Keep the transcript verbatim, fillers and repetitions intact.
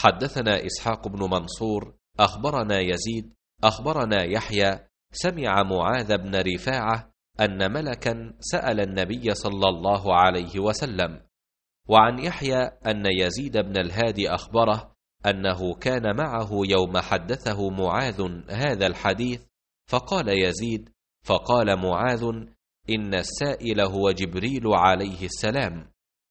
حدثنا إسحاق بن منصور أخبرنا يزيد أخبرنا يحيى سمع معاذ بن رفاعة أن ملكا سأل النبي صلى الله عليه وسلم. وعن يحيى أن يزيد بن الهادي أخبره أنه كان معه يوم حدثه معاذ هذا الحديث، فقال يزيد: فقال معاذ: إن السائل هو جبريل عليه السلام.